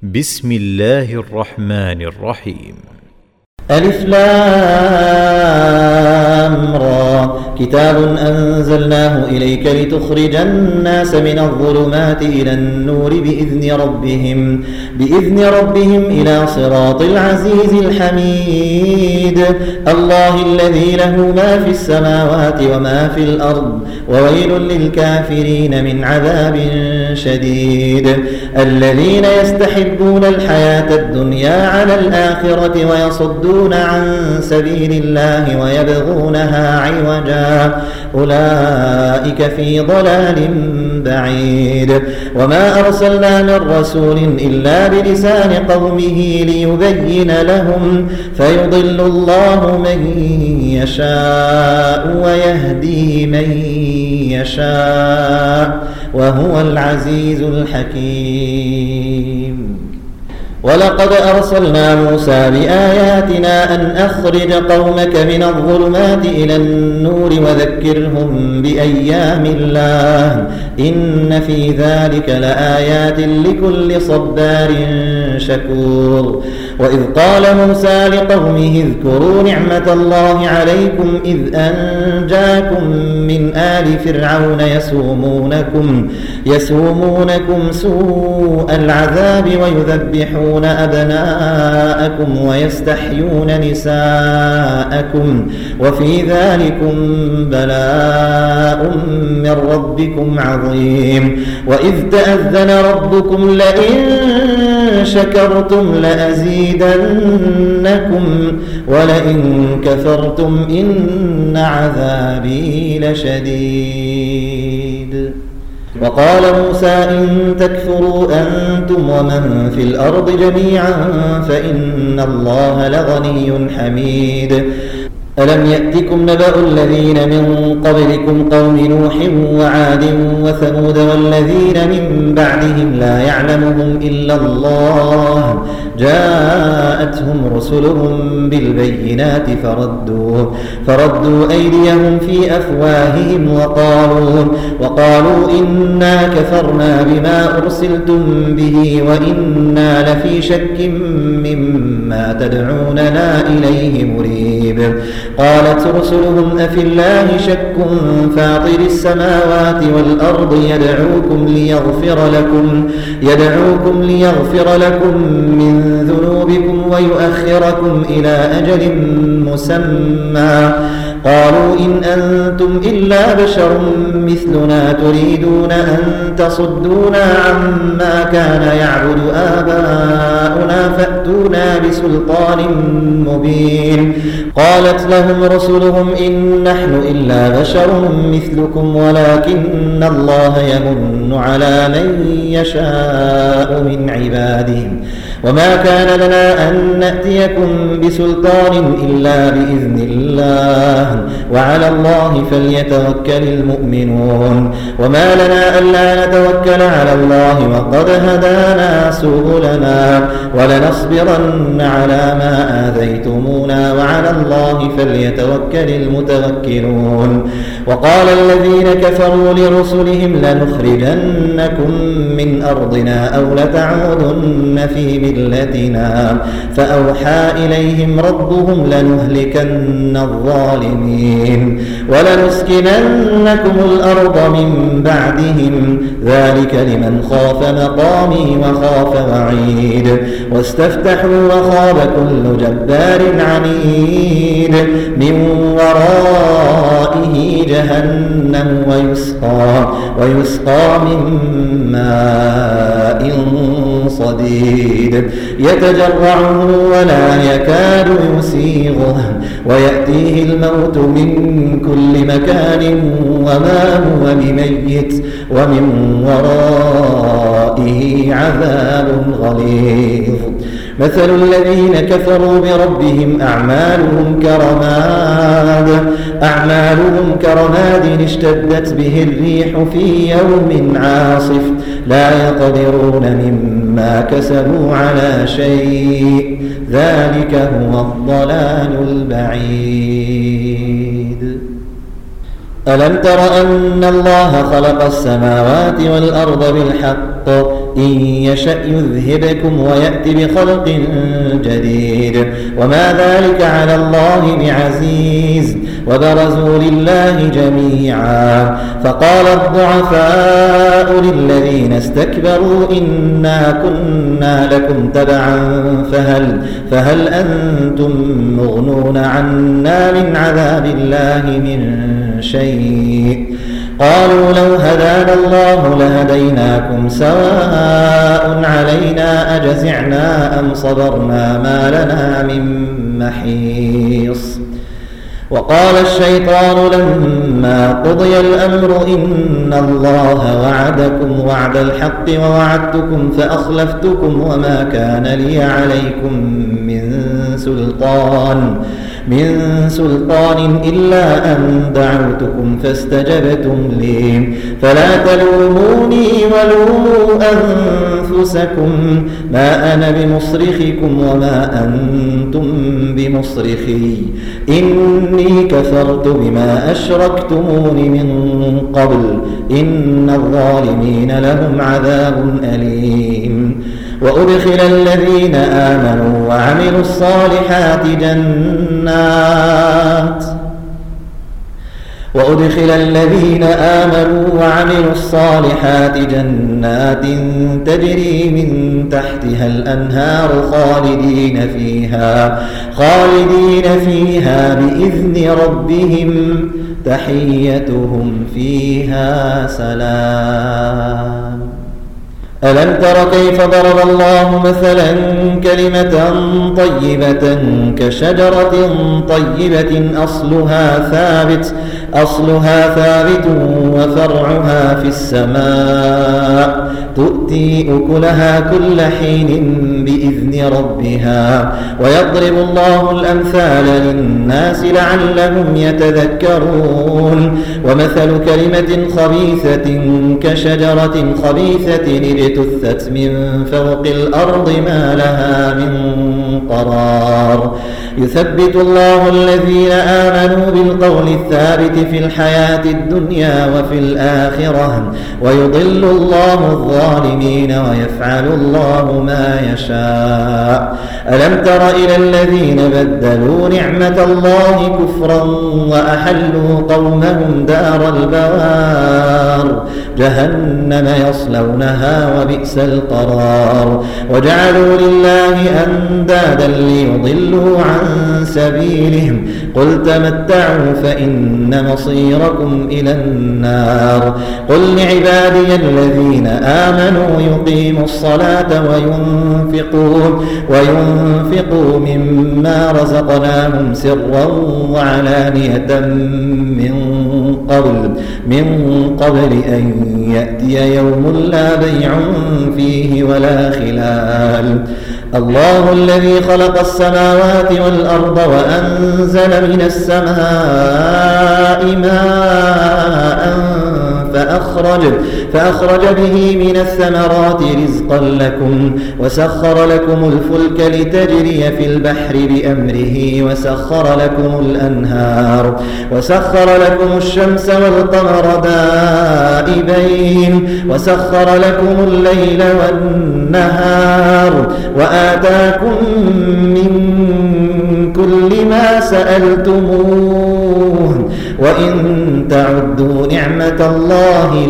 بسم الله الرحمن الرحيم. ألف لام را كتاب أنزلناه إليك لتخرج الناس من الظلمات إلى النور بإذن ربهم إلى صراط العزيز الحميد الله الذي له ما في السماوات وما في الأرض وويل للكافرين من عذاب شديد الذين يستحبون الحياة الدنيا على الآخرة ويصدون عن سبيل الله ويبغونها عوجا أولئك في ضلال بعيد وما أرسلنا من رسول إلا بلسان قومه ليبين لهم فيضل الله من يشاء ويهدي من يشاء وهو العزيز الحكيم. ولقد أرسلنا موسى بآياتنا أن أخرج قومك من الظلمات إلى النور وذكرهم بأيام الله إن في ذلك لآيات لكل صبار شكور. وإذ قال موسى لقومه اذكروا نعمة الله عليكم إذ أنجاكم من آل فرعون يسومونكم سوء العذاب ويذبحون أبناءكم ويستحيون نساءكم وفي ذلكم بلاء من ربكم عظيم. وإذ تأذن ربكم لئن شكرتم لأزيدنكم ولئن كفرتم إن عذابي لشديد. وقال موسى إن تكفروا أنتم ومن في الأرض جميعا فإن الله لغني حميد. ألم يأتكم نبأ الذين من قبلكم قوم نوح وعاد وثمود والذين من بعدهم لا يعلمهم إلا الله جاءتهم رسلهم بالبينات فردوا أيديهم في أفواههم وقالوا إنا كفرنا بما أرسلتم به وإنا لفي شك مما تدعوننا إليه مريب. قالت رسلهم أفي الله شك فاطر السماوات والأرض يدعوكم ليغفر لكم من ذنوبكم ويؤخركم إلى أجل مسمى قالوا إن أنتم إلا بشر مثلنا تريدون أن تصدونا عما كان يعبد آباؤنا فأتونا بسلطان مبين. قالت لهم رسلهم إن نحن إلا بشر مثلكم ولكن الله يمن على من يشاء من عباده وما كان لنا أن نأتيكم بسلطان إلا بإذن الله وعلى الله فليتوكل المؤمنون. وما لنا ألا نتوكل على الله وقد هدانا سبلنا ولنصبرن على ما آذيتمونا وعلى الله فليتوكل المتوكلون. وقال الذين كفروا لرسلهم لنخرجنكم من أرضنا أو لتعودن في ملتنا فأوحى إليهم ربهم لنهلكن الظالمين ولنسكننكم الأرض من بعدهم ذلك لمن خاف مقامي وخاف وعيد. واستفتحوا وخاب كل جبار عنيد من ورائه جهنم ويسقى من ماء صديد يتجرعه ولا يكاد يسيغه ويأتيه الموت من كل مكان وما هو بميت ومن ورائه عذاب غليظ. مثل الذين كفروا بربهم أعمالهم كرماد اشتدت به الريح في يوم عاصف لا يقدرون مما كسبوا على شيء ذلك هو الضلال البعيد. ألم تر أن الله خلق السماوات والأرض بالحق إن يشأ يذهبكم ويأتي بخلق جديد وما ذلك على الله بعزيز وبرزوا لله جميعا فقال الضعفاء للذين استكبروا إنا كنا لكم تبعا فهل أنتم مغنون عنا من عذاب الله من شيء قالوا لو هدانا الله لهديناكم سواء علينا أجزعنا أم صبرنا ما لنا من محيص وقال الشيطان لما قضي الأمر إن الله وعدكم وعد الحق ووعدتكم فأخلفتكم وما كان لي عليكم من سلطان إلا أن دعوتكم فاستجبتم لي فلا تلوموني ولوموا أنفسكم ما أنا بمصرخكم وما أنتم بمصرخي إني كفرت بما أشركتمون من قبل إن الظالمين لهم عذاب أليم وأدخل الذين آمنوا وعملوا الصالحات جنات تجري من تحتها الأنهار خالدين فيها بإذن ربهم تحيتهم فيها سلام ألم تر كيف ضرب الله مثلا كلمة طيبة كشجرة طيبة أصلها ثابت وفرعها في السماء تؤتي أكلها كل حين بإذن ربها ويضرب الله الأمثال للناس لعلهم يتذكرون ومثل كلمة خبيثة كشجرة خبيثة اجتثت من فوق الأرض ما لها من قرار يثبت الله الذين آمنوا بالقول الثابت في الحياة الدنيا وفي الآخرة ويضل الله الظالمين ويفعل الله ما يشاء ألم تر إلى الذين بدلوا نعمة الله كفرا وأحلوا قومهم دار البوار جهنم يصلونها وبئس القرار وجعلوا لله أندادا ليضلوا عن سبيلهم قل تمتعوا فإن مصيركم إلى النار قل لعبادي الذين آمنوا يقيموا الصلاة وينفقوا مما رزقناهم سرا وعلانية من قبل أن يأتي يوم لا بيع فيه ولا خلال الله الذي خلق السماوات والأرض وأنزل من السماء ماء فأخرج به من الثمرات رزقا لكم وسخر لكم الفلك لتجري في البحر بأمره وسخر لكم الأنهار وسخر لكم الشمس والقمر دائبين وسخر لكم الليل والنهار وآتاكم من كل ما سألتموه وإن تعدوا نعمة الله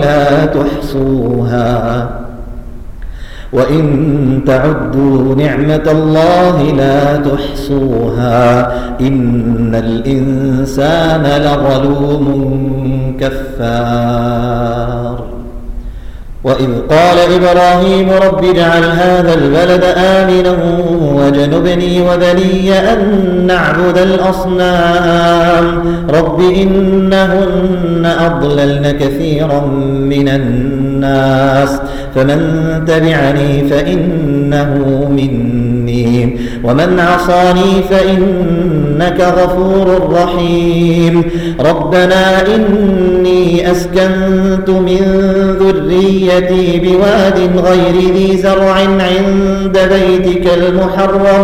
لا تحصوها إن الإنسان لظلوم كفار وإذ قال إبراهيم رب اجعل هذا البلد آمنا وجنبني وبني أن نعبد الأصنام رب إنهن أضللن كثيرا من الناس فمن تبعني فإنه مني ومن عصاني فإنك غفور رحيم ربنا إني أسكنت من ذريتي ذريتي بواد غير ذي زرع عند بيتك المحرم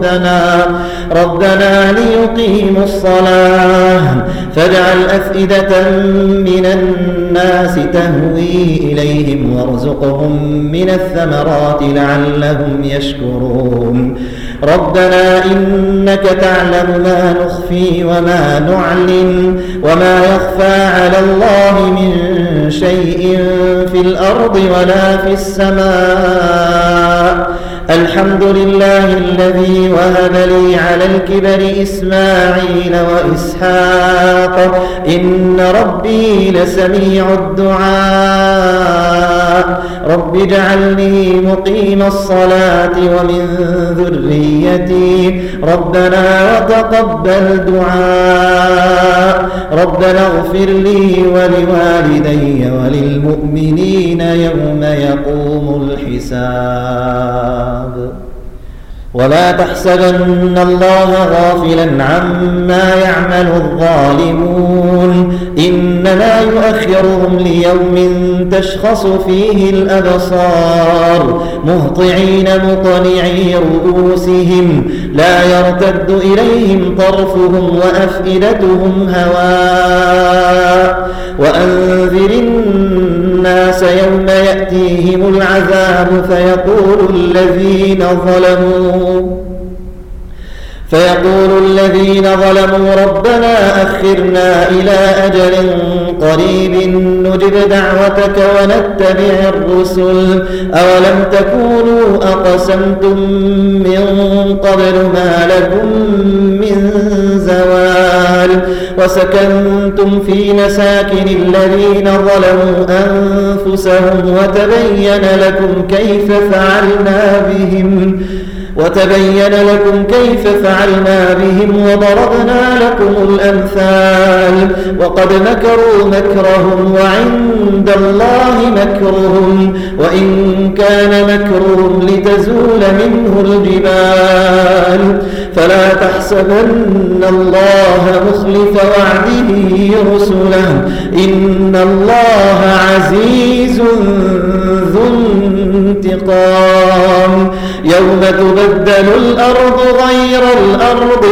ربنا ليقيموا الصلاة فاجعل أفئدة من الناس تهوي إليهم وارزقهم من الثمرات لعلهم يشكرون ربنا إنك تعلم ما نخفي وما نعلن وما يخفى على الله من شيء في الأرض ولا في السماء الحمد لله الذي وهب لي على الكبر إسماعيل وإسحاق إن ربي لسميع الدعاء رب اجعلني مقيم الصلاة ومن ذريتي ربنا وتقبل دعاء ربنا اغفر لي ولوالدي وللمؤمنين يوم يقوم الحساب ولا تحسبن الله غافلا عما يعمل الظالمون إنما يؤخرهم ليوم تشخص فيه الأبصار مهطعين مقنعي رؤوسهم لا يرتد إليهم طرفهم وأفئدتهم هواء وأنذر الناس يوم يأتيهم العذاب فيقول الذين ظلموا ربنا أخرنا إلى أجل قريب نجب دعوتك ونتبع الرسل أولم تكونوا أقسمتم من قبل ما لكم من زوال وسكنتم في مساكن الذين ظلموا أنفسهم وتبين لكم كيف فعلنا بهم وضربنا لكم الأمثال وقد مكروا مكرهم وعند الله مكرهم وإن كان مكرهم لتزول منه الجبال فلا تحسبن الله مخلف وعده رسله إن الله عزيز ذو انتقام يوم تبدل الأرض غير الأرض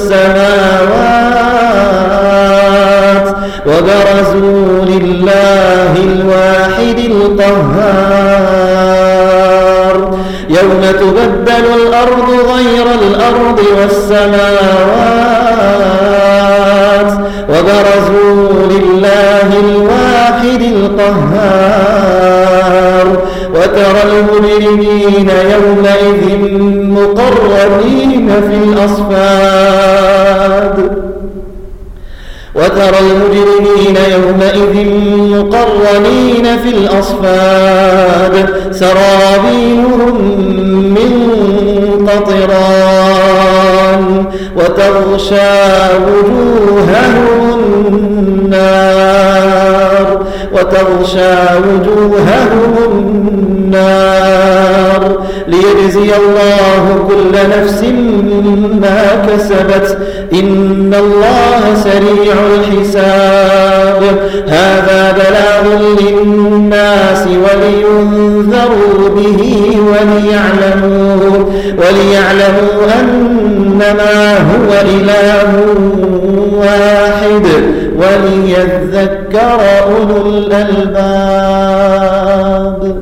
والسماوات وبرزوا لله الواحد القهار يوم تبدل الأرض غير الأرض والسماوات وبرزوا لله الواحد القهار وترى المجرمين يومئذ مقرنين في الأصفاد سرابيلهم من قطران وتغشى وجوههم النار ليجزي الله كل نفس ما كسبت إن الله سريع الحساب هذا بلاغ للناس ولينذروا به وليعلموا أنما هو إله واحد وليذكر أولو الألباب